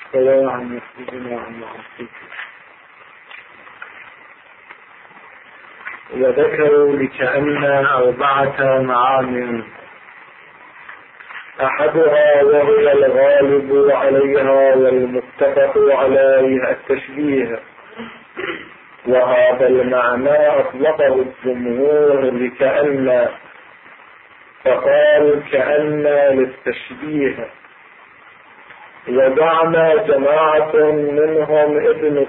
ولا عن نفسنا عن معصيك. وذكروا لكأن 4 معان، أحدها وهي الغالب عليها والمتفق عليه التشبيه، وهذا المعنى أطلقه الجمهور لكأن، فقال كأن للتشبيه. ودعنا جماعة منهم ابن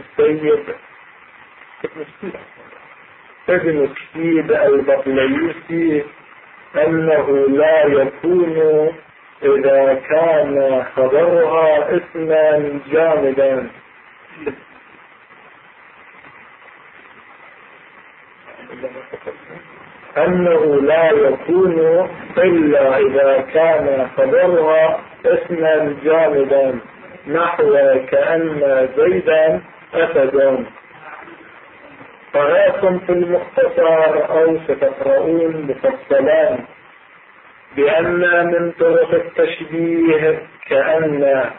السيد البطليسي أنه لا يكون إذا كان خبرها اسما جامدا، أنه لا يكون إلا إذا كان خبرها اسما جامدا، نحو كأن زيدا أسد. قرأتم في المختصر أو ستقرؤون مفصلا بأن من طرق التشبيه كأن،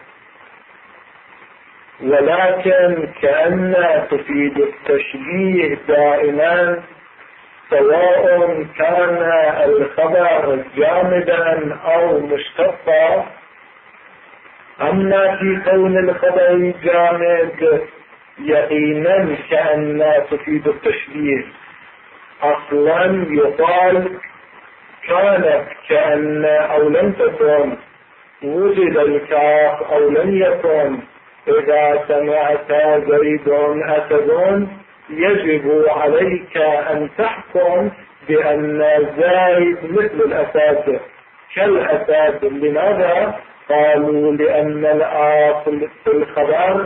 ولكن كأن تفيد التشبيه دائما سواء كان الخبر جامدا أو مشتقا. أما في كون الخبر جامد يقينا كأن تفيد التشبيه. أصلا يقال كانت كأن أو لم تكن، وجد الكاف أو لم يكن، إذا سمعت زيد أسد يجب عليك أن تحكم بأن زيد مثل الأسد كالأسد. لماذا؟ قالوا لأن الأصل في الخبر،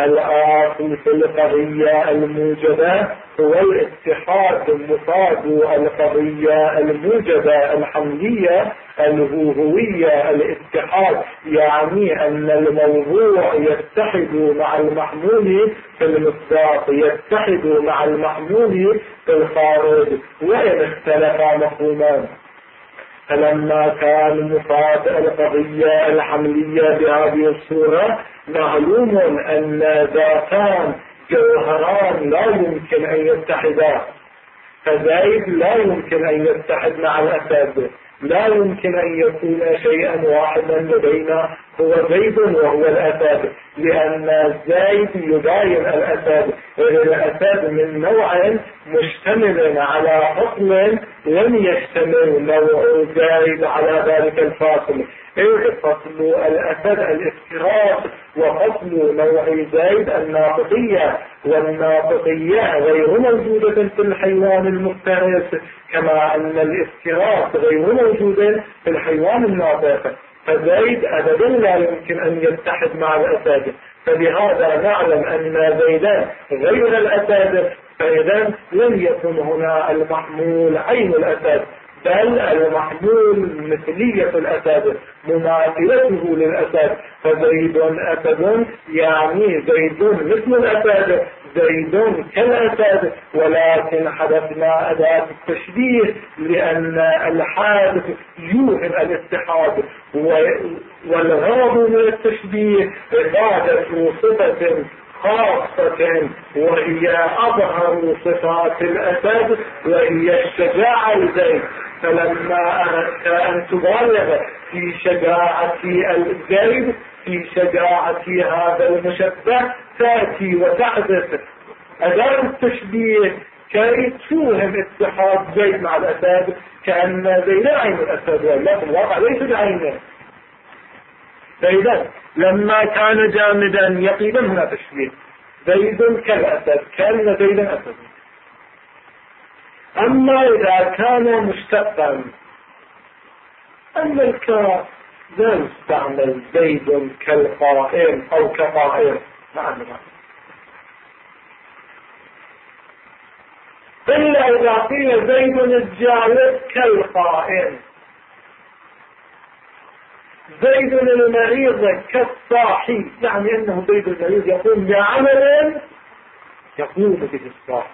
الأصل في القضية الموجبة هو الاتحاد مفاد القضية الموجبة الحملية الهوهوية. الاتحاد يعني أن الموضوع يتحد مع المحمول في المصداق، يتحد مع المحمول في الخارج، وإن اختلفا مفهومان. فلما كان مفاد القضية الحملية بهذه الصورة، معلوم أن ذاتان جوهران لا يمكن أن يتحدا، فزيد لا يمكن أن يتحد مع الأسد، لا يمكن أن يكون شيئا واحدا لدينا هو زيد وهو الأسد، لأن زيد يباين الأسد، الأسد من نوع مشتمل على فصل لم يشتمل نوع زيد على ذلك الفاصل. فصل الأسد الافتراس، وفصل نوع زيد الناطقية، والناطقية غير موجودة في الحيوان المفترس، كما أن الافتراس غير موجود في الحيوان الناطق. فزيد أبدا لا يمكن أن يتحد مع الأسد، فبهذا نعلم أن زيدا غير الأسد، فإذا لم يكن هنا المحمول عين الأسد، بل المحمول مثلية الأسد، مماثلته للأسد. فزيد أسد يعني زيد مثل الأسد، زيد كالأسد، ولكن حدثنا أداة التشبيه لأن الحادث يوهم الاتحاد، والغرض من التشبيه إفادة صفة خاصة وهي أظهر صفات الأسد وهي الشجاعة الزيد. فلما أردت أن تبالغ في شجاعة الزيد، في شجاعة هذا المشبه، تأتي وتحدث أداة التشبيه كي توهم اتحاد زيد مع الأسد، كأن زيد عين الأسد، ولا في الواقع ليس بعينه. فإذا لما كان جامدا يقينا هنا تشبيه، زيد كالأسد، كأن زيدا أسد. أما إذا كان مشتقا، أما الكاف لا يستعمل زيد كالقائم أو كقائم، نعم، إلا إذا قيل زيد الجالس كالقائم، زيد المريض كالصاحي، يعني أنه زيد المريض يقوم بعمل يقوم به الصاحي.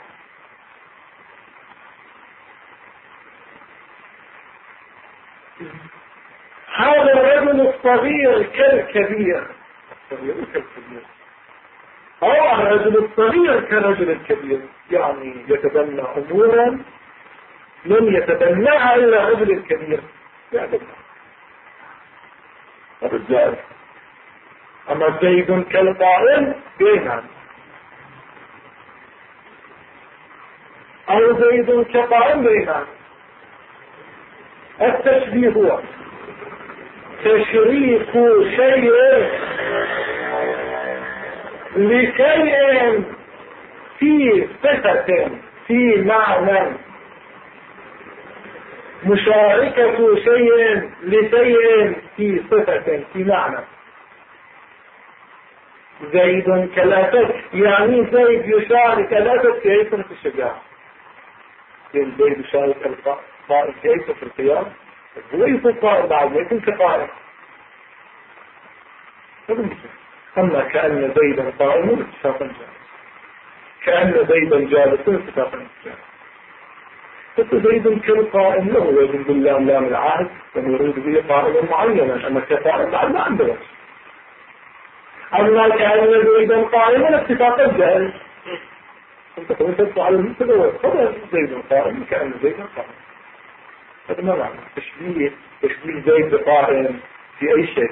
هذا الرجل الصغير كالكبير، الصغير كالكبير، أو الرجل الصغير كالرجل الكبير، يعني يتبنى أمورا لم يتبناها إلا الرجل الكبير يعني الرجال. أما زيد كالقائم بينهم، أو زيد كقائم بينهم. التشبيه هو تشريك شيء لشيء في صفة في معنى، مشاركة شيء لشيء في صفة في معنى. زيد كالأسد، يعني زيد يشارك الأسد في أيضا في الشجاعة. زيد يشارك القائم في أيضا في القيام، هو يكون قائم بعد يكون كقائم. أما كأن زيدا قائم اتفاقا جالس، كأن زيدا جالس اتفاقا جالس. فزيد كالقائم له ويجب بالله لام العهد ونريد به قائما معينا، أما كقائم بعد ما عنده. أما كأن زيدا قائما اتفاقا جالس، انت كنت تدفع على المستوى فهو زيد قائم كأن زيدا قائم. هذا ما معنى تشبيه زيد قائم في أي شيء.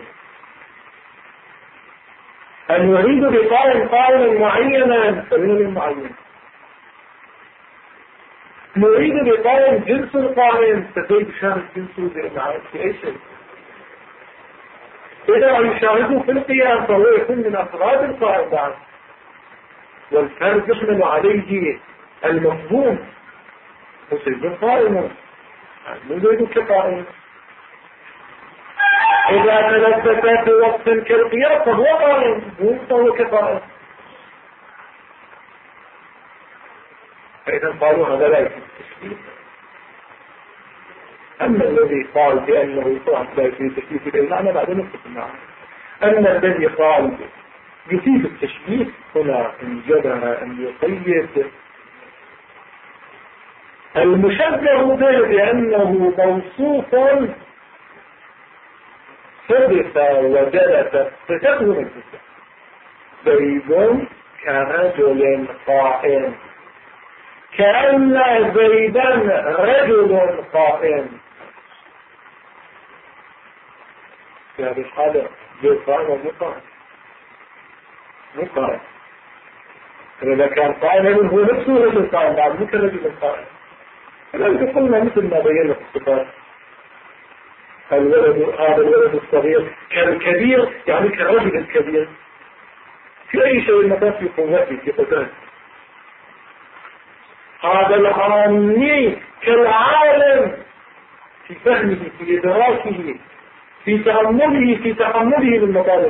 أن يريد بقائم قائما معينا فمن معين، نريد بقائم جنس القائم فزيد شارك جنسه في أي شيء. إذا يشاهده في القيام فهو يكون من أفراد القائم بعد، والفرد يحمل عليه المفهوم فزيد قائم من زيد كقائم. إذا تلبس في وقت كالقيام فهو قائم فهو كقائم. فإذا قالوا هذا لا يكون تشبيه. أما الذي قال بأنه صعب لا يكون تشبيه في المعنى بعد نقطة معه. أما الذي قال يفيد التشبيه هنا إن جبر أن يقيد المشبه به بأنه موصوف صدق وجلس فتكون الفكرة. زيد كرجل قائم، كأن زيدا رجل قائم. في هذه الحالة زيد قائم ومقائم مقائم. إذا كان قائما هو نفسه رجل قائم بعد مثل رجل قائم. فلذلك قلنا مثل ما بينا في الصفات هذا الولد الصغير كالكبير، يعني كالرجل الكبير في أي شيء مكان في قوته في قدرته. هذا العامي كالعالم في فهمه في إدراكه في تحمله للمطالب.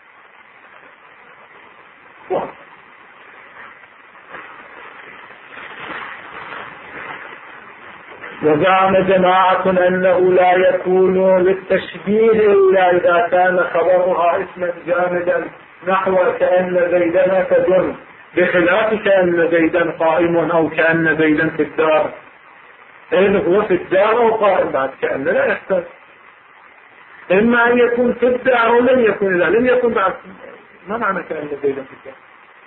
وزعم جماعة أنه لا يكون للتشبيه إلا إذا كان خبرها اسما جامدا نحو كأن زيدا أسد، بخلاف كأن زيدا قائم أو كأن زيدا في الدار. إن هو في الدار أو قائم بعد كأن لا يحتاج، إما أن يكون في الدار أو لم يكن، إذا لم يكن بعد ما معنى كأن زيدا في الدار.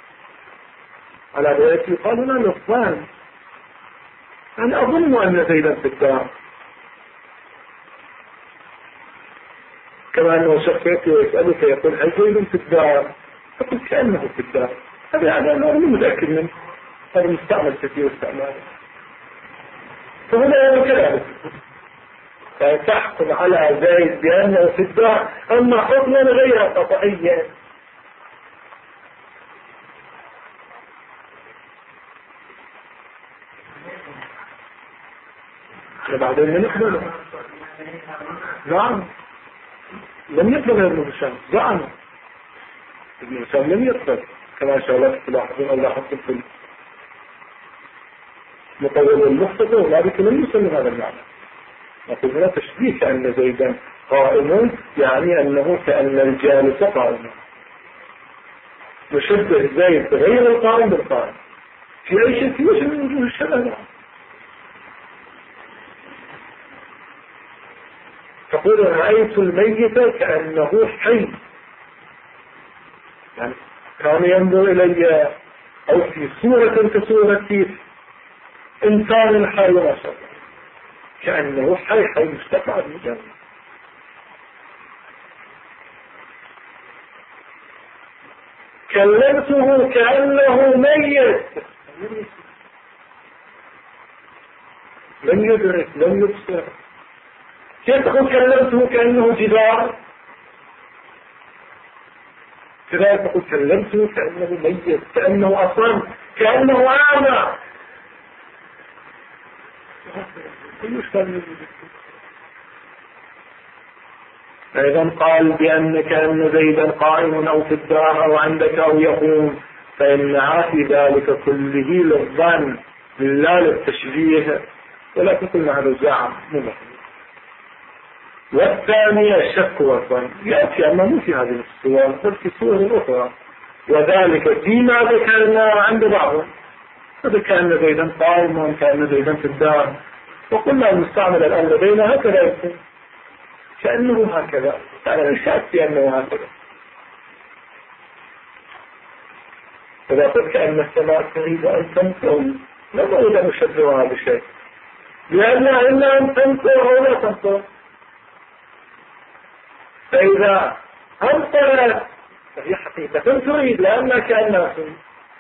على ذلك يقال لنا لفظان، أنا أظن أن زيدا في الدار، كما أنه شخص يسألك يقول هل زيد في الدار؟ فقل كأنه في الدار. هذا أنا متأكد منه، هذا مستعمل كثير استعماله. فهنا كذلك تحكم على زيد بأنه في الدار، أما حكما غير قطعيا. بعدين من يقبله؟ نعم لم يقبل ابن هشام، زعم ابن هشام لم يقبل، كما شاء الله تلاحظون أو لاحظتم في المطول المختصر وذلك لم يسلم هذا المعنى. نقول هنا تشبيه كأن زيدا قائم، يعني أنه كأن الجالس قائم، نشبه زيد غير القائم بالقائم في أي شيء في وجه من وجوه الشبه. تقول رأيت الميت كأنه حي، يعني كان ينظر إلي أو في صورة كصورة إنسان حي وصل كأنه حي مستقعد مجرد. كلمته كأنه ميت، لم يدرك لم يبصر. كيف تقول كلمته كأنه جدار؟ كذلك تقول كلمته كأنه ميت، كأنه أصلا، كأنه أعمى. أيضا قال بأن كأن زيدا قائم أو في الدار أو عندك أو يقوم، فإن عافي ذلك كله للظن لا للتشبيه، ولكن قلنا هذا زعم ممكن. والثانية الشك والظن يأتي أمامه في هذه الصور بل في صور أخرى، وذلك فيما ذكرنا عند بعضهم، كأن زيدا قائم وكأن زيدا في الدار، وقلنا المستعمل الآن لدينا هكذا يكون كأنه هكذا، أنا الشك في أنه هكذا. إذا قلت كأن السماء تريد أن تنقل لم أريد أن أشبهها بشيء، لأنها إلا أن تنقل أو لا تنقل. فإذا أنقلت فهي حقيقة تريد لأنها كأنها تريد،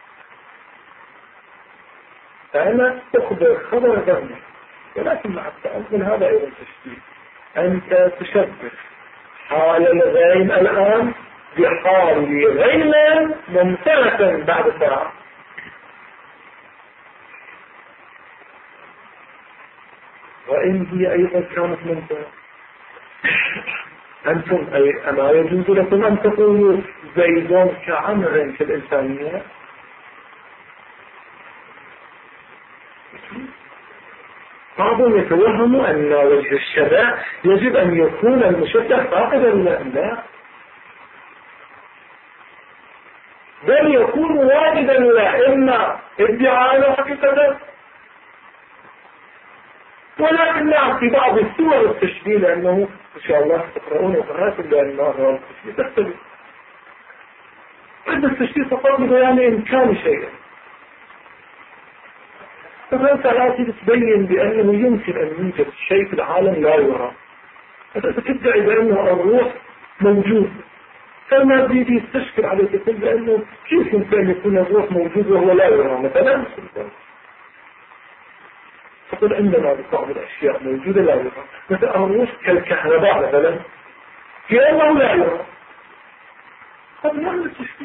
فأنا تخبر خبر ذنب، ولكن مع التأمل هذا أيضا تشبيه. أنت تشبه حال الغيم الآن بحال غيم ممتلكا بعد ساعة. وإن هي أيضا كانت ممتلكة، أنتم أي أما يجوز لكم أن تقولوا زيد كعمر في الإنسانية؟ بعضهم يتوهم أن وجه الشبه يجب أن يكون المشبه فاقدا لا، بل يكون واجدا لا، إما ادعاء حقيقة، ولكن نعم في بعض الصور التشبيه، لأنه إن شاء الله تقرؤون وقرأتم بأن الله التشبيه تختلف. عند التشبيه فقط بيان إمكان شيء، فأنت الآتي تبين بأنه يمكن أن يوجد شيء في العالم لا يرى، فأنت تدعي بأنه الروح موجود، فما بيدي يستشكل عليك تقول بأنه كيف يمكن أن يكون الروح موجود وهو لا يرى مثلا. تقول عندنا بعض الأشياء موجودة لا يرى، مثلا الروح كالكهرباء مثلا كأنه لا يرى، هذا نعمل التشكيل.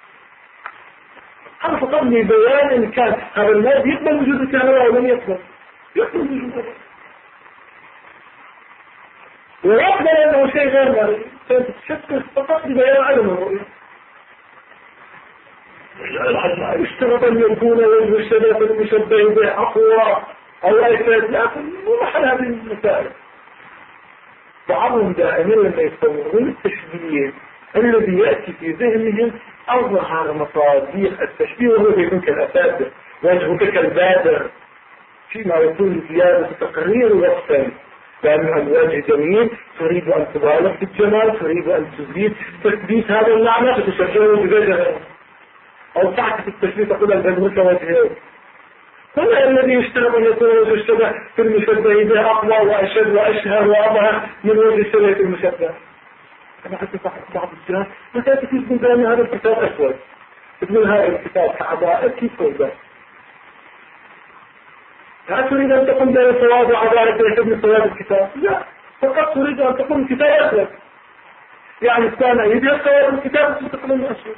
أنا فقط لبيان إن كان هذا الناس يقبل وجود الكهرباء ولم يقبل وجود ويقبل أنه شيء غير مرئي، فأنت تشكل فقط لبيان عدم الرؤية. اشترط أن يكون وجه الشباب المشبه بأقوى أو أيساد لكن ومحل هذه المسائل. بعضهم دائما لما يصورون التشبيه الذي يأتي في ذهنهم أظهر مصادر التشبيه، وهو يكون كالأساس وجهك كالبادر فيما يكون زيادة تقرير وصفا، لأن الوجه جميل تريد أن تبالغ في الجمال، تريد أن تزيد تثبيت هذا المعنى فتشبهه بوجهه، أو تعكس التشبيه تقول البدر كوجهه. هذا الذي يشتغل أن يكون وجه الشبه في المشبه به أقوى وأشد وأشهر وأظهر من وجه الشبه في المشبه. أنا حتى بعض الجهات متى تكون بأن هذا الكتاب أسود، تقول هذا الكتاب كعبائر كيف سوداء، لا تريد أن تقوم بأن سواد وعبائر تحب سواد الكتاب، لا، فقط تريد أن تقوم الكتاب أسود، يعني كان يجب سواد الكتاب وتقوم أسود.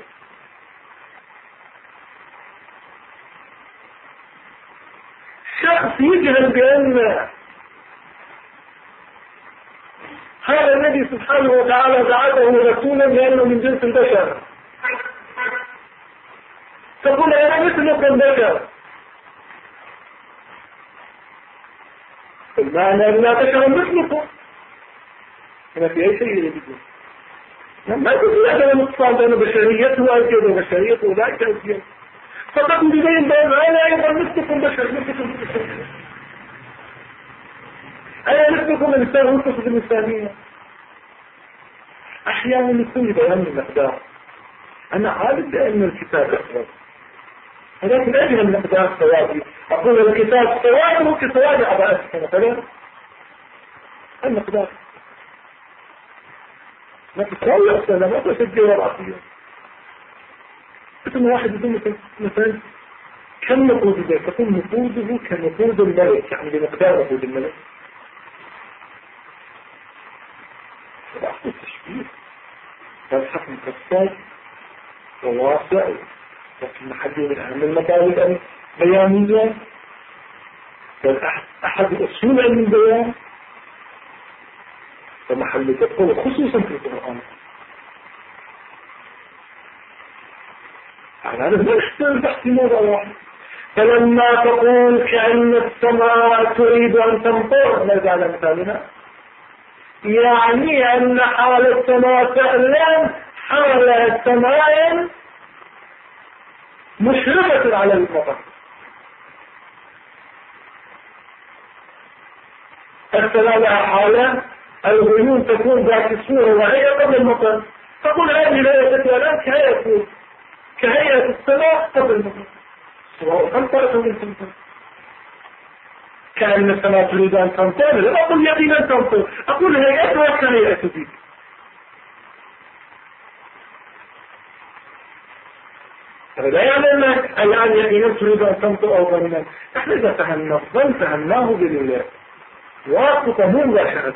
شخص يجهل بأن هذا الذي سبحانه وتعالى بعثه رسولا لأنه من جنس البشر، تقول أنا مثلكم البشر، المعنى أن لا بشر مثلكم، هنا في أي شيء يجب ما تقول أنا نقصان بأن بشريته أجل وبشريته لا أجل، فقط بدين بأن أنا أيضا مثلكم بشر، مثلكم بشر، أنا مثلكم الإنسان ومثلكم الإنسانية. أحيانا يكون بيان المقدار، أنا عارف بأن الكتاب أقرب، ولكن أجل المقدار سوادي، أقول الكتاب سواده كسواد عبائتك مثلا، المقدار ما تساوي أصلا، ما تسجل ورعطية. مثل واحد يقول مثلا كم نقود ذلك؟ تكون نقوده كنقود الملك، يعني بمقدار نقود الملك. فبعض التشبيه فالحق مكسر وواسع، لكن محدد من أهم المطالب البيانية، بل أحد أصول علم البيان ومحل دقة خصوصا في القرآن. يعني هذا ما يحتاج بحث موضوع واحد. فلما تقول كأن السماء تريد أن تمطر، نرجع لمثالنا، يعني أن حال السماء فعلا حال سماء مشرفة على المطر. السماء لها حالة، الغيوم تكون ذات الصورة وهي قبل المطر، تقول هذه ليلة الآن كهيئة السماء قبل المطر، سواء تمطر أو لم تمطر. كأن السماء تريد أن تمطر، لا أقول يقينا تمطر، أقول هيئتها كهيئة ذيك. لا يعني أنك الآن يقينا تريد أن تمطر أو ظننا. نحن إذا فهمنا الظن فهمناه بالله واسطة مباشرة،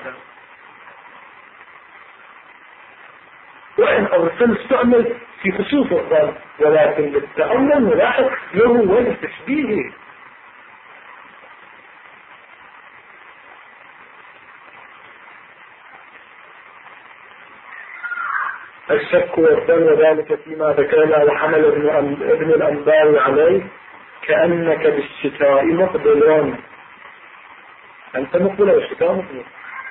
وإن أرسل استعمل في خصوص الظن، ولكن للتأمل نلاحظ له وجه تشبيهه. الشك والظن وذلك فيما ذكرنا وحمل ابن الأنبار عليه كأنك بالشتاء مقبل. أنت مقبل والشتاء مقبل،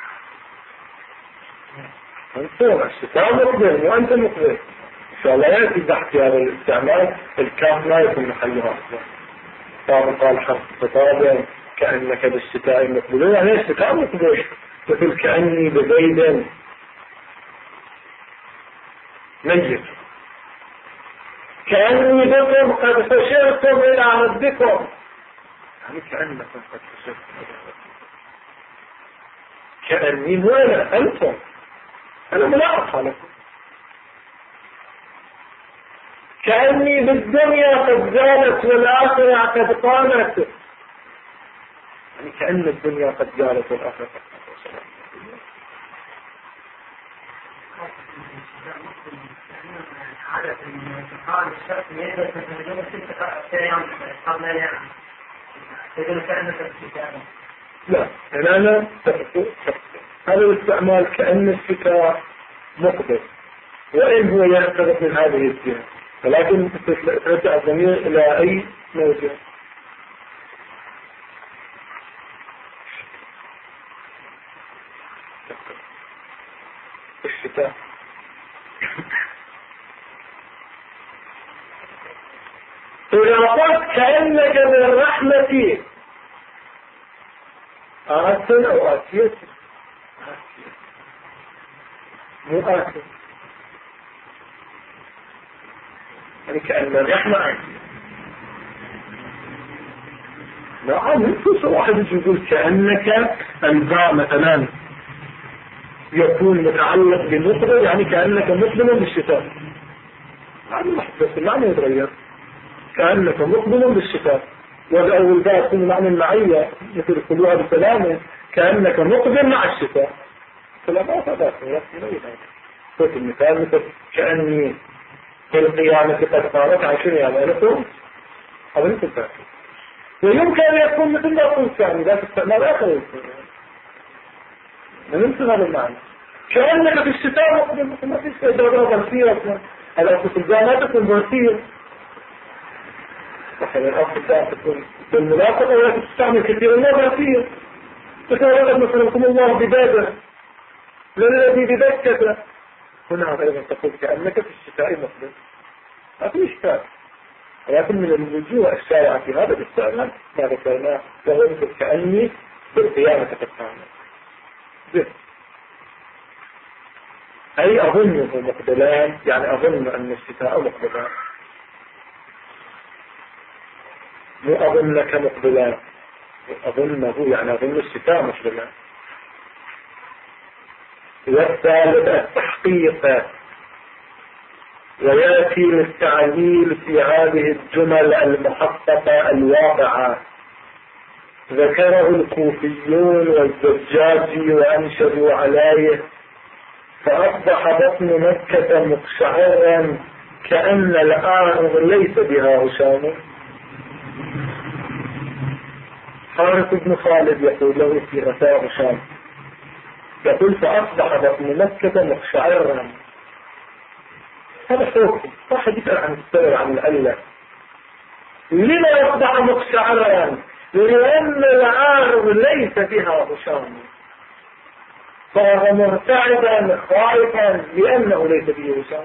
أنت الشتاء مقبل وأنت مقبل. إن شاء الله يأتي بحث هذا الاستعمال، الكاف لا يكون محلها أصلا. قال حرف خطابا كأنك بالشتاء مقبل، يعني الشتاء مقبل، مثل كأني بزيد ميت، كأني بكم قد فشرتم إلى ربكم، يعني كأنكم قد فشرتم إلى ربكم. كأني هو أنتم، أنا ملاحظ لكم. كأني بالدنيا قد زالت والآخرة قد قامت، يعني كأن الدنيا قد زالت والآخرة قد قامت. عادة انتقال الشخص يجب أن تتجمع 6 أيام قبل اليوم، يقول كأنك بالشتاء. لا، أنا هذا الاستعمال كأن الشتاء مقبل، وإن هو يعترف من هذه الجهة، ولكن ترجع الضمير إلى أي موجه. الشتاء إذا قلت كأنك بالرحمة آسن أو آسية، مو آسن، يعني كأن الرحمة آسية. نعم، ينفس واحد يقول كأنك الباء مثلا يكون متعلق بمقبل، يعني كأنك مقبل بالشتاء، هذا محدث المعنى يتغير. كأنك مقبل بالشتاء، والأول باء يكون معنى المعية مثل كلها بسلامة، كأنك مقبل مع الشتاء، سلامات هذا صوت المثال مثل كأني في القيامة قد قامت عن شنو يعني لكم هذا مثل ذلك. ويمكن أن يكون مثل ما قلت يعني ذات استعمال آخر نمثل هذا المعنى. كأنك في الشتاء مقبل، مثل ما فيش دورة ظرفية أصلا، الأصل ما تكون ظرفية، مثلا الأصل تكون بالملاحظة ولا تستعمل كثيرا ما ظرفية. مثلا كم الله ببادر للذي بذكة، هنا أيضا تقول كأنك في الشتاء مقبل، ما في إشكال. ولكن من الوجوه الشائعة في هذا الاستعمال ما ذكرناه، وهو مثل كأني بالقيامة قد قامت. أي أظنه مقبلان، يعني أظن أن الشتاء مقبلان، مو أظنك مقبلان، أظنه يعني أظن الشتاء مقبلان. والثالث التحقيق، ويأتي للتعليل في هذه الجمل المحققة الواقعة. ذكره الكوفيون والزجاجي وأنشدوا عليه: فأصبح بطن مكة مقشعرا كأن الآرض ليس بها هشام. حارث بن خالد يقول له في غثاء هشام، يقول: فأصبح بطن مكة مقشعرا. هذا حكم، واحد يسأل عن السبب عن العلة. لما يصبح مقشعرا؟ لأن الآرض ليس بها هشام، صار مرتعدا خائفا لأنه ليس به هشام.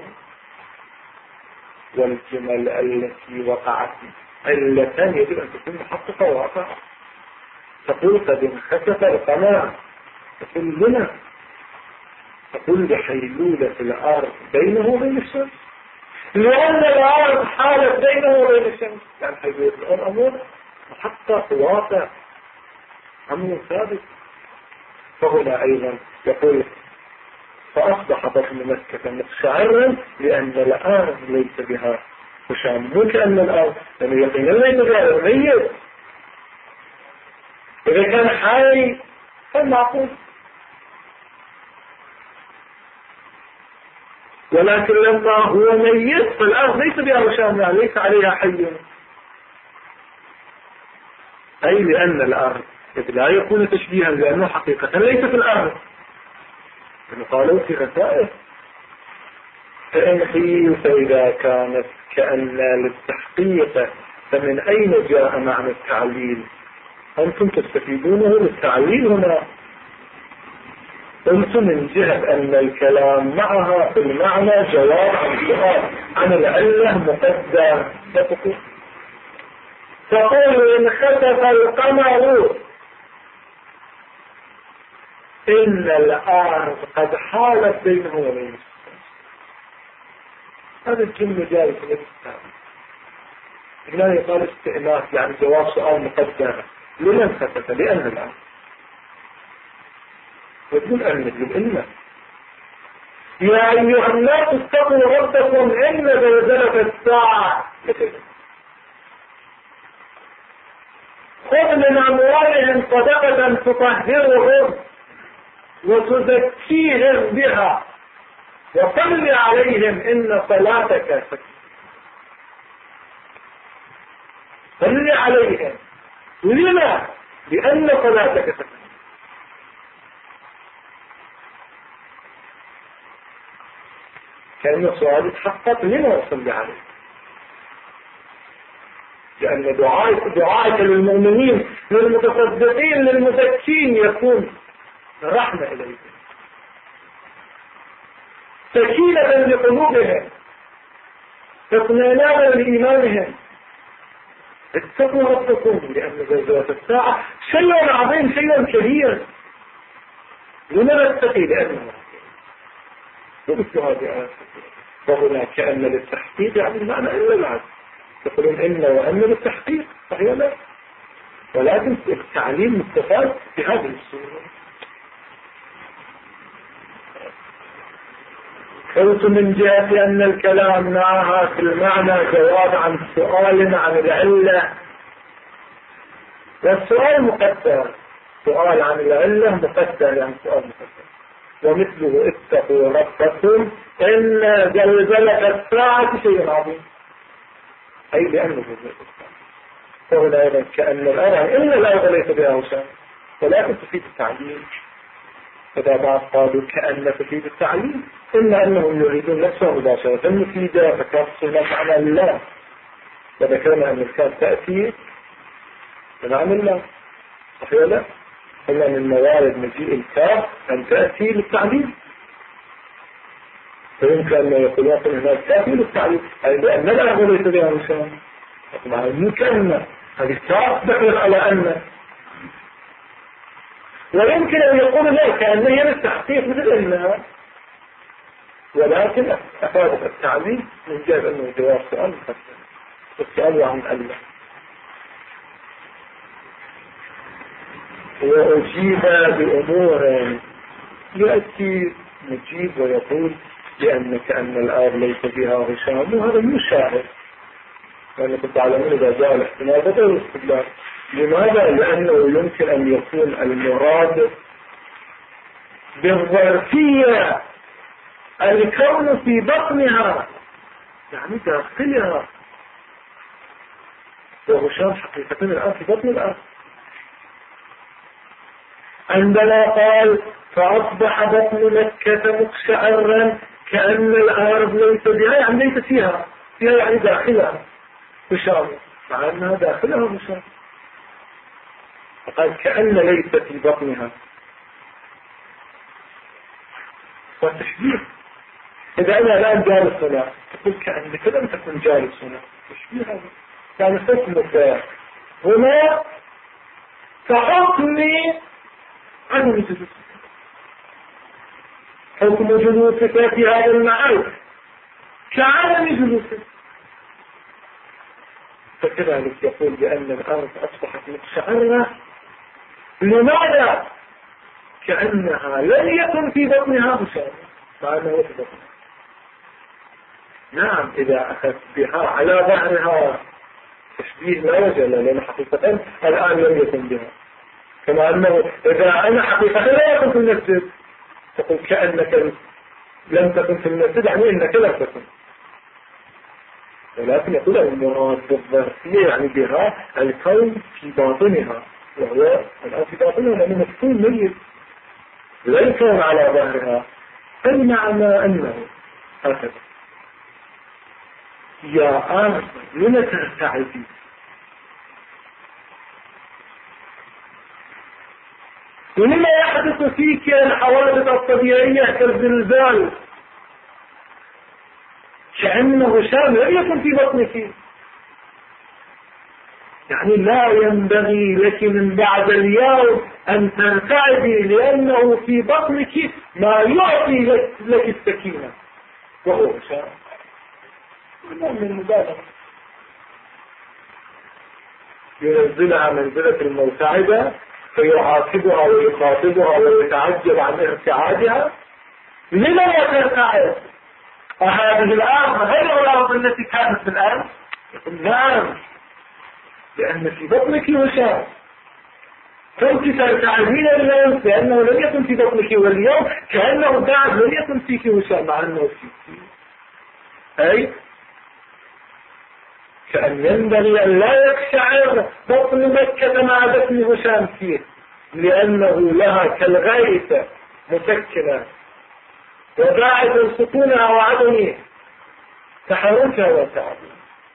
والجمل التي وقعت علتان يجب أن تكون محققة واقعة. تقول: قد انخسف القمر، تقول: لنا، تقول: بحيلولة الأرض بينه وبين الشمس، لأن الأرض حالت بينه وبين الشمس، يعني حيلولة الأرض أمر محقق واقع، أمر ثابت. فهنا أيضا يقول: فأصبح بطن مكة مقشعرا لأن الأرض ليس بها هشام، مو كأن الأرض، لأنه يقينا ليس بها ميت. إذا كان حي فالمعقول، ولكن لما هو ميت فالأرض ليس بها هشام، يعني ليس عليها حي. أي لأن الأرض لا يكون تشبيها، لأنه حقيقة ليس في الأرض، قالوا في غثائه. فإن قيل فإذا كانت كأن للتحقيق فمن أين جاء معنى التعليل؟ أنتم تستفيدونه للتعليل هنا. قلت من جهة أن الكلام معها في المعنى جواب عن سؤال عن العلة مقدر. تقول: إن خسف القمر إن الأرض قد حالت بينه وبين الشمس. هذا الجملة جاي في الاستئناف. هنا يقال استئناف، يعني جواب سؤال مقدر. لمن خسف؟ لأن الأرض. وتقول أن نجيب إلا: يا أيها الناس اتقوا ربكم إن زلزلة الساعة. خذ من أموالهم صدقة تطهرهم وتزكيهم بها وصل عليهم إن صلاتك سكن. صل عليهم. لما؟ لأن صلاتك سكن. كأن السؤال يتحقق: لما وصل عليه؟ لأن دعائك للمؤمنين للمتصدقين للمزكين يكون رحمة إليهم، سكينة لقلوبهم، اطمئنانا لإيمانهم. اتقوا ربكم لأن زلزلة الساعة شيء عظيم، شيء كبير. لما نتقي؟ لأنه ومثل هذه الآيات. وهنا كأن للتحقيق يعني المعنى إلا العدل. يقولون إن وأن للتحقيق، صحيح لا؟ ولكن التعليم مستفاد في هذه الصورة. قلت من جهة أن الكلام معها في المعنى جواب عن سؤال عن العلة، والسؤال مقدر. سؤال عن العلة مقدر، يعني سؤال مقدر. ومثله: اتقوا ربكم إن زلزلة الساعة شيء عظيم، أي لأنه زلزلة الساعة. فهنا أيضا كأن الأرض إن الأرض ليس بها هشام، ولكن تفيد التعليم. فإذا بعض قالوا كأن تفيد التعليم، إلا أنهم يريدون نفسه مباشرة مفيدة، فكافة معنى الله. وذكرنا أن الكاف تأتي بمعنى الله، صحيح لا؟ قلنا من موارد مجيء الكاف أن تأتي للتعليم، فيمكن أن يقولون هناك تأتي للتعليم، أي لأن الأرض ليس بها هشام. يمكن هذه الكاف تدخل على أن، ويمكن أن يقول لا كأنه هي للتحقيق مثل أنها، ولكن أفادت التعليل من جهة أنه جواب سؤال مقدم، والسؤال عن الله. وأجيب بأمور يأتي مجيب ويقول لأن الآب ليس بها غشام، وهذا مشاهد، لأنكم تعلمون إذا جاء الاحتمال بدأ الاستدلال. لماذا؟ لأنه يمكن أن يكون المراد بالظرفية الكون في بطنها، يعني داخلها، وغشام حقيقة الآن في بطن الأرض. عندما قال فأصبح بطن مكة مقشعرا كأن الأرض ليس بها، يعني ليس فيها يعني داخلها غشام، مع أنها داخلها غشام. فقال كأن ليس في بطنها، والتشبيه. إذا أنا الآن جالس هنا تقول كأنك لم تكن جالس هنا، تشبيه هذا يعني حكمك هنا فحكمي عدم جلوسك، حكم جلوسك في هذا المعاد كعدم جلوسك. فكذلك يقول بأن الأرض أصبحت مقشعرة. لماذا؟ كأنها لم يكن في بطنها غشام، مع أنه في بطنها. نعم، إذا أخذت بها على ظهرها تشبيه لا وجه له، لأن حقيقة الآن لم يكن بها. كما أنه إذا أنا حقيقة لا يكن في المسجد تقول كأنك لم تكن في المسجد، يعني إنك لم تكن. ولكن يقول المراد بالظرفية يعني بها الكون في باطنها، وهو الآن في باطنها لأنه مفهوم ميت، لا الكون على ظهرها. فالمعنى أنه هكذا يا أرض لم ترتعدي، ولما يحدث فيك الحوادث الطبيعية كالزلزال كأنه غشام لم يكن في بطنك، يعني لا ينبغي لك من بعد اليوم أن ترتعدي، لأنه في بطنك ما يعطي لك السكينة وهو غشام. من المبالغة ينزلها منزلة المرتعدة فيعاقبها ويخاطبها ويتعجب عن ارتعادها. لما لا ترتعد؟ هذه الأرض غير الأرض التي كانت في الأرض؟ نعم، لأن في بطنك غشام، كنت ترتعدين اليوم لأنه لم يكن في بطنك، واليوم كأنه بعد لم يكن فيك غشام مع أنه فيك. أي كأن ينبغي أن لا يقشعر بطن مكة مع بطن غشام فيه، لأنه لها كالغيث مسكنة وباعث سكونها وعدم تحركها وتعبها.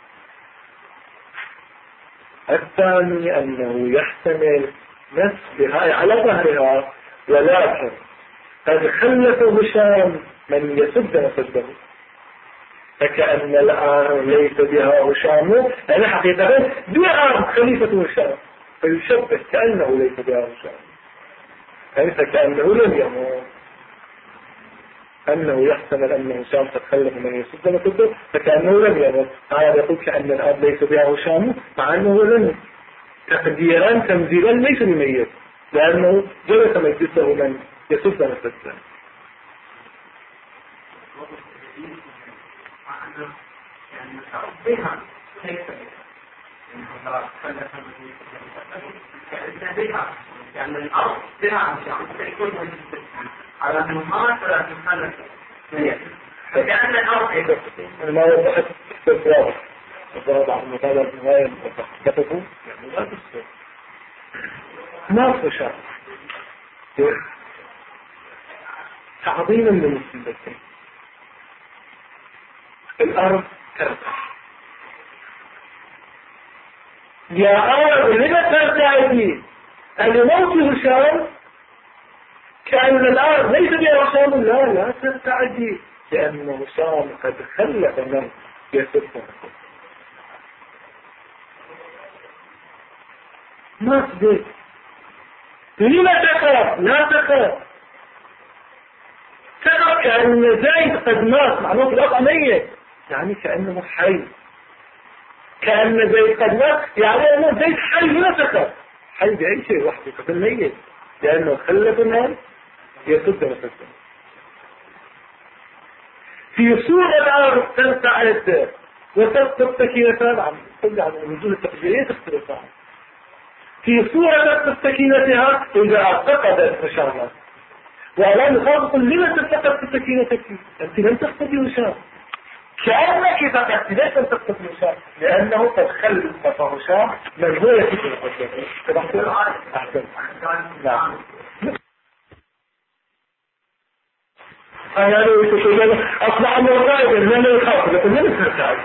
الثاني أنه يحتمل نسبها على ظهرها، ولكن قد خلف غشام من يسد مسده، فكأن الآن ليس بها غشام، يعني حقيقة بها خليفة غشام، فيشبه كأنه ليس بها غشام، يعني فكأنه لم يموت، أنه يحتمل أن غشام قد خلف من يسد مسده فكأنه لم يموت. هذا يقول كأن الآن ليس بها غشام مع أنه لم، تقديرا تمثيلا ليس بميت، لأنه جلس مجلسه من يسد مسده. بها كيف بها يعني الأرض بها تكون على أنها ثلاث كأن الأرض ما وضحت استفراغ وضع المطالب النهاية وتحققه يعني لا تستفراغ ما فشاء تعظيما للمسلمين. الأرض ترتع، يا أرض لما ترتعدي؟ الموت غشام، كأن الأرض ليس بها غشام. لا ترتعدي، لأن غشام قد خلف من يسفه. ما تدري لما تخاف؟ لا تخاف، كأن زيد قد مات، معناه في الأصل ميت، يعني كأنه حي. كأن زيد قد مات يعني أنه زيد حي لا سكر، حي بأي شيء وحده قتل ميت، لأنه خلف النار يسد نفسه. في صورة الأرض تنقعد وتسقط سكينتها، عم تقول عن نزول التقديرية تختلف عنها. في صورة سكينتها إذا اعتقدت إن شاء الله، وألم يخاف لما تلتقت سكينتك؟ أنت لم تقتدي هشام، كأنك فقط ليش لم تقتدي هشام؟ لأنه قد خلف هشام من هو يكتب القدر. أحسن. نعم. أنا يقول أصبح مرتعبا لما يخاف، لكن لم يرتعب.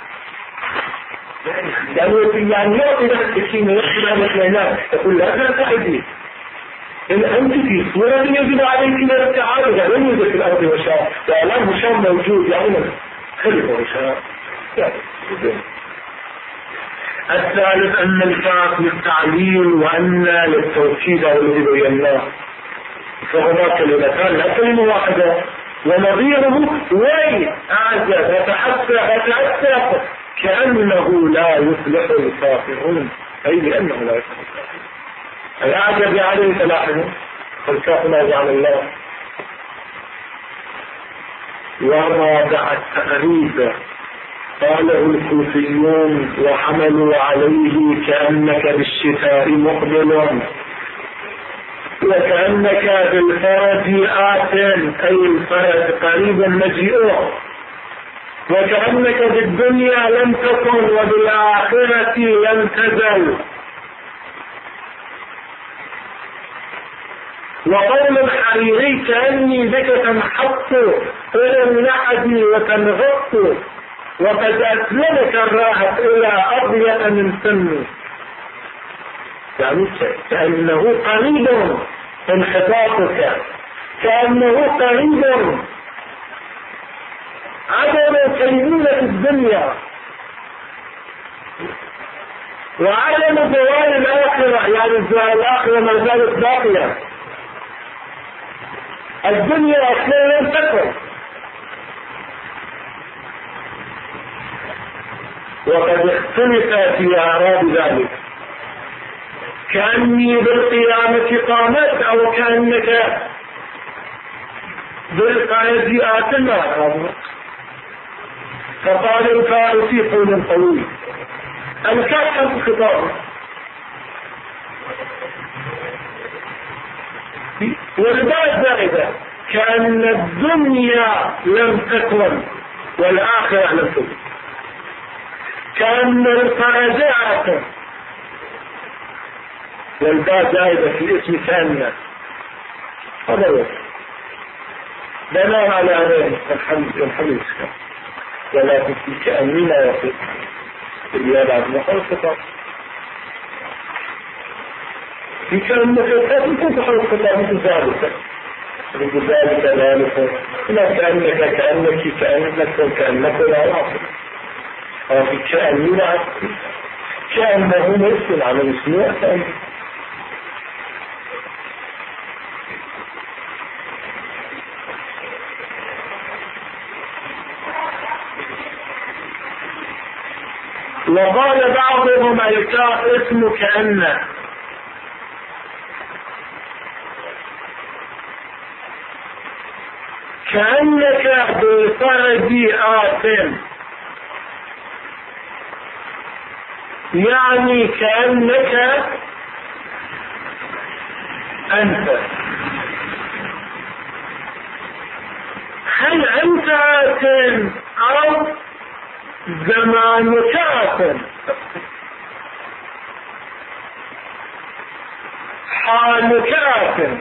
يعني يعطي لك السكينة يحصل على الإعلام تقول لا ترتعبي، إن أنت في صورة يجب عليك الارتعاب، إذا لم يوجد في الأرض هشام، وإعلام هشام موجود يعني خلف هشام. الثالث أن الكاف للتعليل وأن للتوكيد والذي بيناه، فهما كلمتان لا كلمة واحدة. ونظيره وي أعجب يتعسف كأنه لا يفلح الكافرون، أي لأنه لا يفلح الكافرون. الأعجب عليه تلاحظه فالكافر ما جعل الله. وما التقريب قاله الكوفيون وحملوا عليه كأنك بالشتاء مقبل وكأنك بالفرج آت، أي الفرج قريبا مجيء، وكأنك بالدنيا لم تكن وبالآخرة لم تزل. وقول الحريري كأني بك تنحط إلى النحد وتنغط، وقد أسلمك الراحة إلى أضيق من سني، يعني كأنه قريب انحطاطك، كأنه قريب عدم كيمينة الدنيا وعدم زوال الآخرة، يعني زوال الآخرة ما زالت باقية، الدنيا أصلا لم تكن. وقد اختلف في أعراض ذلك، كأني بالقيامة قامت أو كأنك بالقيد آتنا. فقال الفارسي قول طويل الكافر خطاب، والبعد زائدة كأن الدنيا لم تكن والآخرة لم تكن، كأن الفرجات والباء زائدة في اسم كأن. هذا هو بناء على هذين الحمد ولكن في كأننا يقول الإيالات مخلصة في كأنك تكون تخلصة مثل ذلك مثل ذلك لا كأنك كأنك لا يعطي، أو في كأننا كأنه مرسل على الاسماء كأنه. وقال بعضهم الكاف اسم كأن، كأنك بفرج آثم، يعني كأنك أنت. هل أنت آثم أو زمانك آثم؟ حالك آثم.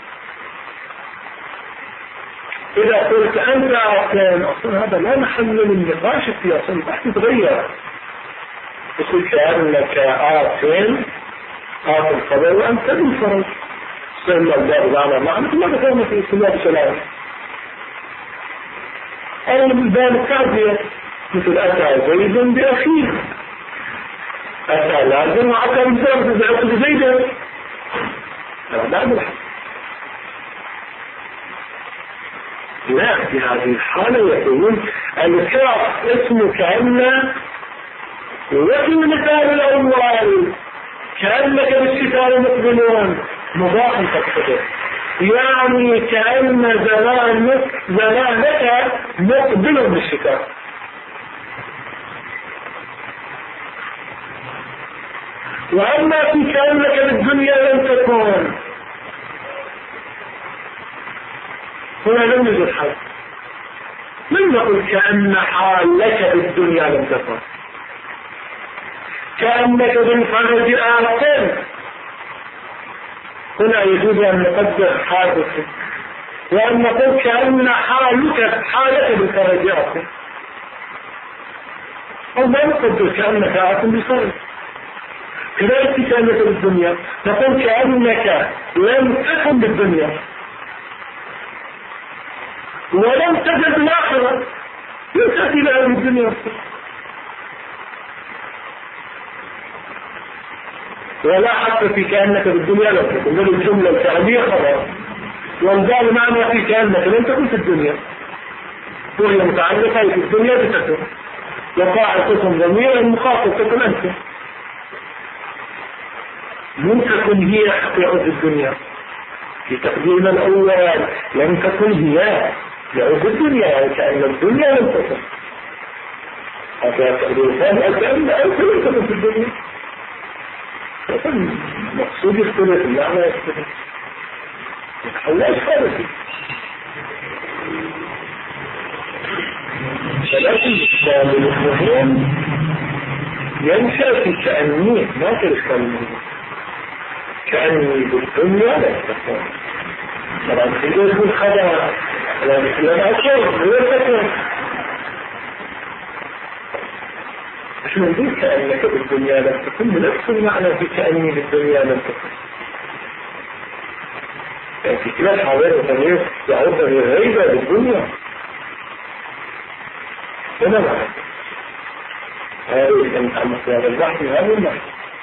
إذا قلت أنت آثم أصلا هذا لا محل للنقاش في أصلا البحث يتغير. يقول كأنك آثم خبر وأنت بالفرج سنة الله على معنى ما ذكرنا في السنة بسلام. أنا من باب التعزية مثل أتى زيد بأخيه، أتى لازم وأتى بزيد لا بالحق. لا، في هذه الحالة يقولون الكاف اسمه كأن، وفي المثال الأول كأنك بالشتاء مقبلون مضاف تقصده، يعني كأن زمانك مقبل بالشتاء. وأما في كأنك بالدنيا لم تكون، هنا لم يوجد حال، لم نقل كأن حالك بالدنيا لم تكن، كأنك بالفرج آخر، هنا يجوز أن نقدر حادث، وأن نقول كأن حالك بالفرج آخر، أو ما نقدر كأنك آخر بالفرج. كذلك كأنك بالدنيا نقول كأنك لم تكن بالدنيا ولم تجد الآخرة، لم تأتي لها بالدنيا. ولا حتى في كأنك بالدنيا لم تكن، بل الجملة الفعلية خبر، والبال معنى في كأنك لم تكن في الدنيا، وهي متعلقة في الدنيا بتكن، وقاع تكن ضمير المخاطب تكن أنت، لم تكن هي يعود الدنيا. في تقديم الأول لم تكن هي يعود الدنيا، يعني كأن الدنيا لم تكن. هذا تقديم الثاني كأن أنت لم تكن في الدنيا، لكن مقصود يختلف، المعنى يختلف، يتحول خالصي. فلكن الإشكال المهم ينشأ في كأني، ما في الإشكال المهم كأني بالدنيا لا تكون. طبعا إذا يكون خبر لما أكون غير تكون، مش نقول كأنك بالدنيا لم تكن، بنفس المعنى في كأني بالدنيا لم تكن. يعني في كلاس حوالي الضمير يعود للغيبة بالدنيا، هنا معنى هذا يتعلق بهذا البحث هذا المعنى.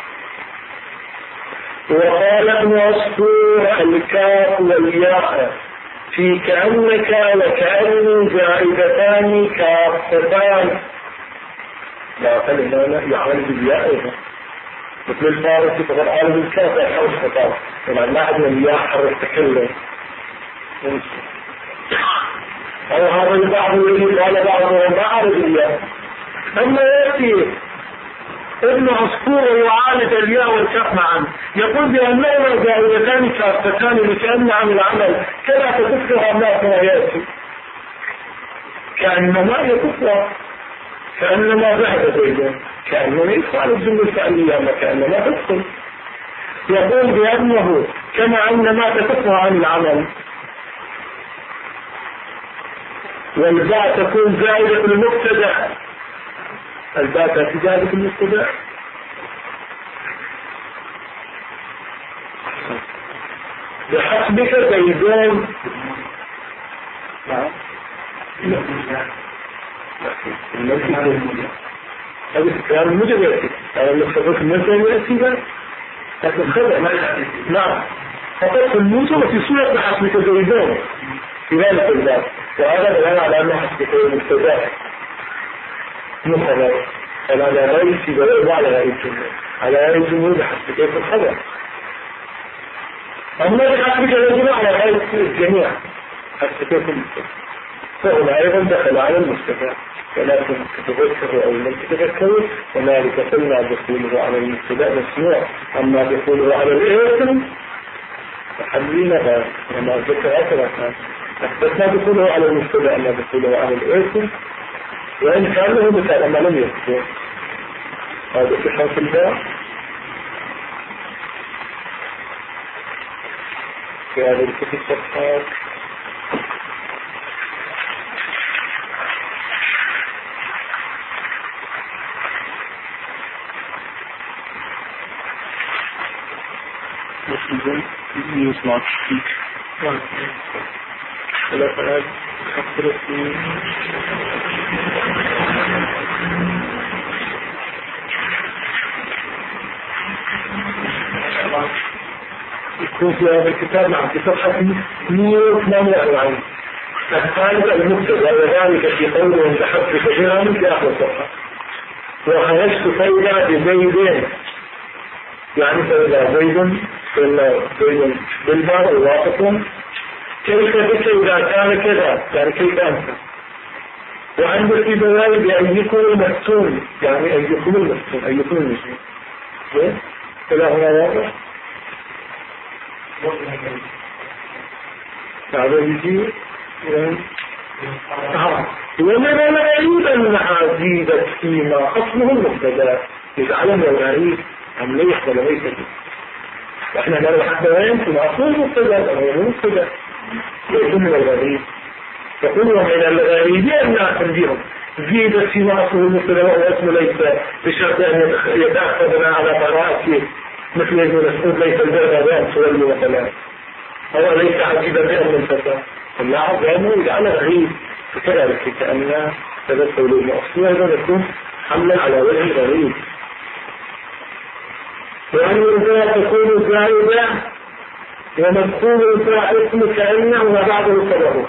وقال ابن عصفور الكاف والياء في كأنك وكأني زائدتان كافتان، لا قال هنا يعالج الياء مثل الفارس فقد عالج الكاف يحوش فتاة، يعني ما عندنا الياء حرف تكلم. أو هذا البعض الذي قال بعضه ما عالج الياء. أما يأتي ابن عصفور يعالج الياء والكاف معا، يقول بأنهما زائدتان كافتان لكأن عن العمل كما تكفها ما كما يأتي، كأنما يكفها، كأنما ذهب زيدا، كأنما يفعل الجملة الفعلية، ما كأنما تدخل. يقول بأنه كما أن ما تكفها عن العمل، والباء تكون زائدة المبتدأ، الباء تكون زائدة المبتدأ. بحسبك زيدون، هذا الكلام المجرد، هذا اللي خبرك المثل يأتي ذا لكن خبر نعم فقط في الموسى وفي سورة بحسبك زيدون في ذلك الباب، وهذا دلالة على أنه حسبك المبتدأ مخبر، فلا غير في بلد على غير الجمهور، على غير الجمهور بحسبك في الخبر. أما بحسبك زيدون على غير الجميع حسبك في المبتدأ، فهنا أيضا دخل على المستفى، ولكن تتذكر أو لم تتذكر، وذلك قلنا دخوله على المبتدأ مسموع، أما دخوله على الاسم فحلينا وما ذكر أثرها، أثبتنا دخوله على المبتدأ أما دخوله على الاسم، وإن كان له مثال أما لم يذكر. هذا في حرف الباء في هذه الكتب الصفحات. You use not speak. يكون في هذا الكتاب مع صفحة 148 الثالث المبتدأ وذلك في قولهم تحدث كثيرا في آخر الصفحة. وخرجت فإذا بزيدين، يعني فإذا زيد بالبار الواقف. كيف بك إذا كان كذا، يعني كيف أنت. وعندك بواي بأن يكون المفتون، يعني أن يكون المفتون، أن يكون المفتون. كذا هنا واضح؟ هذا يجي ومن الغريب أنها زيدت فيما أصله المبتدأ، يجعلنا الغريب أم ليس ولا ليس فيه. وإحنا نرى حتى وين في أصل المبتدأ أو المبتدأ ليس من الغريب. يقول ومن الغريب أنها تنبيهم زيدت فيما أصله المبتدأ وهو اسم ليس بشرط أن يتأخذنا على براءته، مثل ابن مسعود ليس البر بأن تولي مثلا، هو ليس عجيبا بأن الفتى اللاحظ لأنه يجعل غريب. فكذلك كأن تدخل المؤصل هذا يكون حملا على وجه غريب. وأن إذا تكون زائدة ومدخول اسم كأنه وبعده سببه،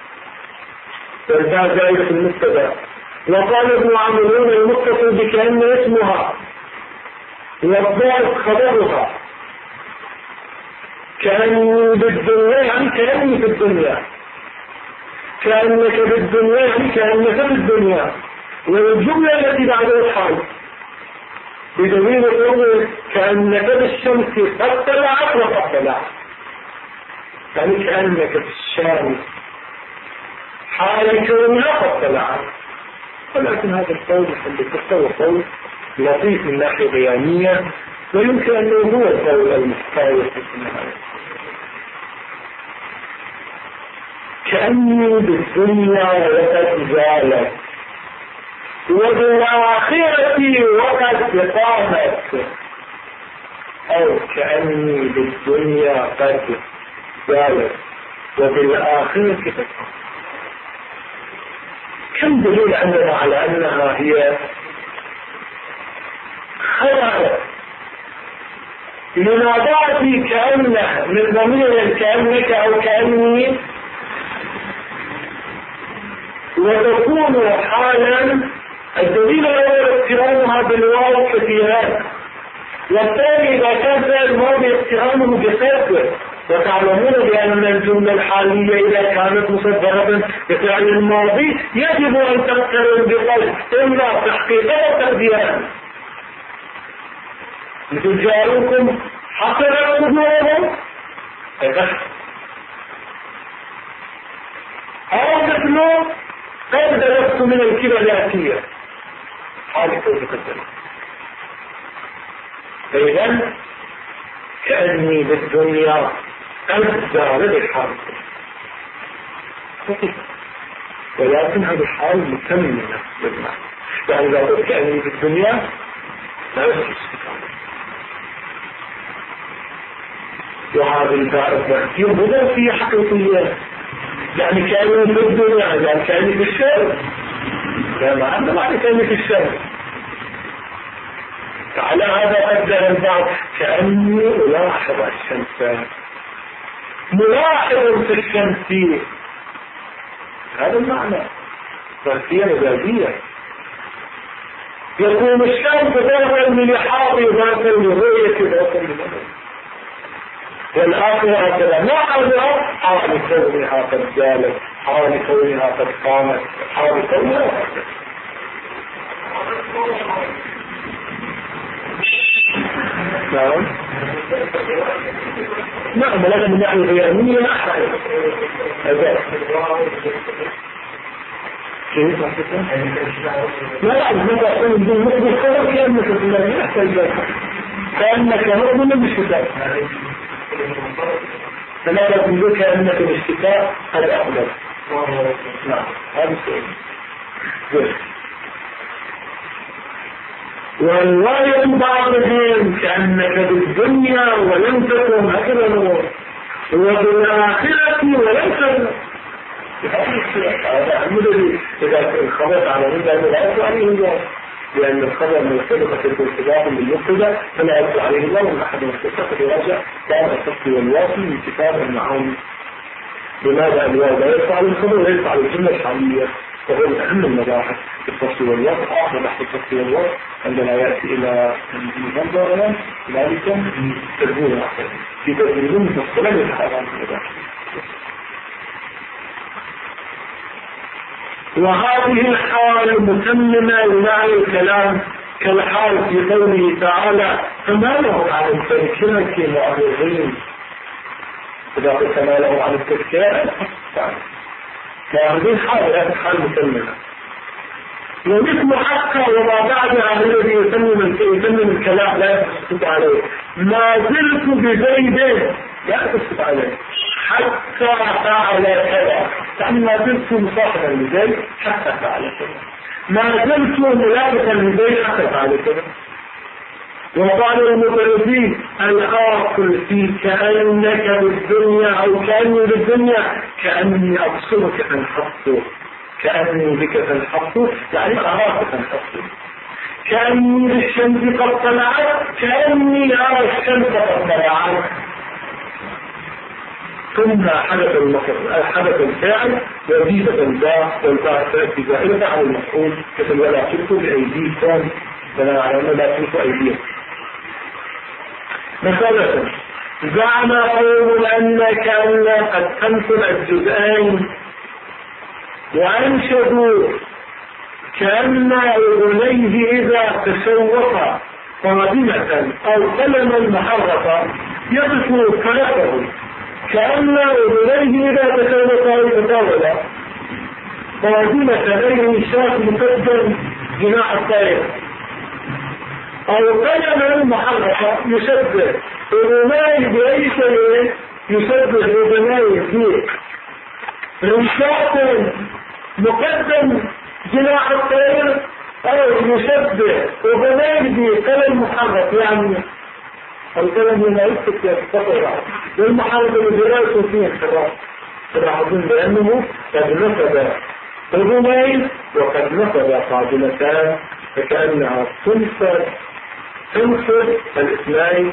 فإذا زائدة في المبتدأ. وقال ابن عمرون المتصل بكأن اسمها والضاد خبرها، كأني بالدنيا يعني كأني في الدنيا، كأنك بالدنيا يعني كأنك في الدنيا. والجملة التي بعدها الحال بدليل قوله كأنك بالشمس قد طلعت وقد طلعت، يعني كأنك في الشام حال كونها قد طلعت. ولكن هذا القول محل القصة وقول لطيف من ناحية بيانية، ويمكن أنه هو القول المختار في النهاية. كأني بالدنيا وقد زالت وبالآخرة وقد قامت، أو كأني بالدنيا قد زالت وبالآخرة قد قامت. كم دليل عندنا على أنها هي خبر لنضعت كأنه من ضمير كأنك أو كأني، وتكون حالا. الدليل الأول اقترانها بالواو كثيران، والثاني إذا كان فعل الماضي اقترانه بصفر. وتعلمون بأن الجملة الحالية إذا كانت مصدرة بفعل الماضي يجب أن تقترن بقول إما تحقيقا أو تقديرا، مثل جاءوكم حصلت صدورهم أو مثل قد درست من الكبر الآتية حالك وتقدر. فإذا كأني بالدنيا قد زالت الحال، ولكن هذا الحال مكملة بالمعنى. يعني إذا قلت كأني بالدنيا لا يصح استفادة. وهذا التأثير بدأ في حقيقية، يعني كأني في الدنيا يعني كأني في الشر، ما عنده معنى كأني في الشر. على هذا قدر البعض كأني ألاحظ الشمس، ملاحظ في الشمس، هذا المعنى ظرفية مجازية. يكون الشمس ظرفا للحاض ظرفا للرؤية ظرفا للأمر، والآخر هكذا ما أظهر حال كونها قد زالت، حال كونها قد قامت، حال كونها قد. نعم نعم، لكن من ناحية بيانية أحسن. كيف لا أعلم ماذا أقول بالنسبة للخبر كأنك الذي يحتاج كأنك مؤمن بالشتاء، فلا يقول كأنك بالشتاء هذا أفضل. نعم هذا الشيء. والله بعضهم كأنك بالدنيا ولم تكن أكبر وبالآخرة ولم تكن. هذا المدري إذا الخبر على مدى لا يدعو عليه الله، لأن الخبر من الصدقة الاتباع بالمبتدأ فلا يدعو عليه الله، ومن أحد المستشفى يراجع بعض الفصل والواصل من كتاب المعاني لماذا الواو لا يرفع للخبر ويرفع للجملة الحالية؟ وهو من أهم المباحث في الفصل والوصف. آخر بحث الفصل والوصف عندما يأتي إلى المنظر ذلك تدبير آخر في تدبير مفصلا يتحدث عن المباحث. وهذه الحال متممة لمعنى الكلام كالحال في قوله تعالى فما له عن التذكرة كمعرضين. إذا قلت ما له عن التذكرة معرضين حال متممة. ومثل حتى وما بعدها الذي يتمم الكلام لا يتسكت عليه ما زلت بزيد لا يتسكت عليه حتى فعل كذا، يعني ما زلت مصاحبا لزيد حتى فعل كذا، ما زلت ملابسا لزيد حتى فعل كذا. وقال المتردين الآخر في كأنك بالدنيا أو كأني بالدنيا كأني أبصرك فانحطه، كأني بك فانحطه يعني أراك فانحطه، كأني بالشمس قد طلعت كأني أرى الشمس قد طلعت. ثم حدث الفاعل وزيدة الباء والباء تأتي زائدة على المفعول كتب ولا تلقوا بأيديكم فلا علم لا تلقوا أيديكم. مثلا زعم قوم أنك قد تمثل الجزئين وأنشدوا كأن أذنيه إذا تشوق قادمة أو قلما محرفة يقف كلفه كأن أذنيه إذا تشوق يتطاول قادمة أي شاف مقدم جناح الطير أو قلما محرفة يشبه أذنيه بأي شيء يشبه أذنيه فيه رمشاق مقدم جناح الطير أو يشبه أذنيه بقلم محرف يعني القلم لما يكتب يستطيع والمحرف الجرائس فيه الحراس فلاحظون بأنه قد نفذ أذنين وقد نفذ قادمتان فكأنها تنفذ الاثنين.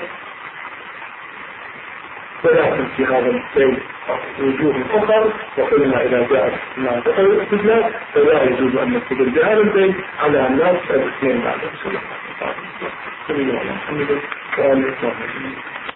ولكن في هذا الشيء وجوه أخر وقلنا إذا جاءت مع ذكر الاستدلال فلا يجوز أن نستدل بهذا البيت على الناس الاثنين بعد.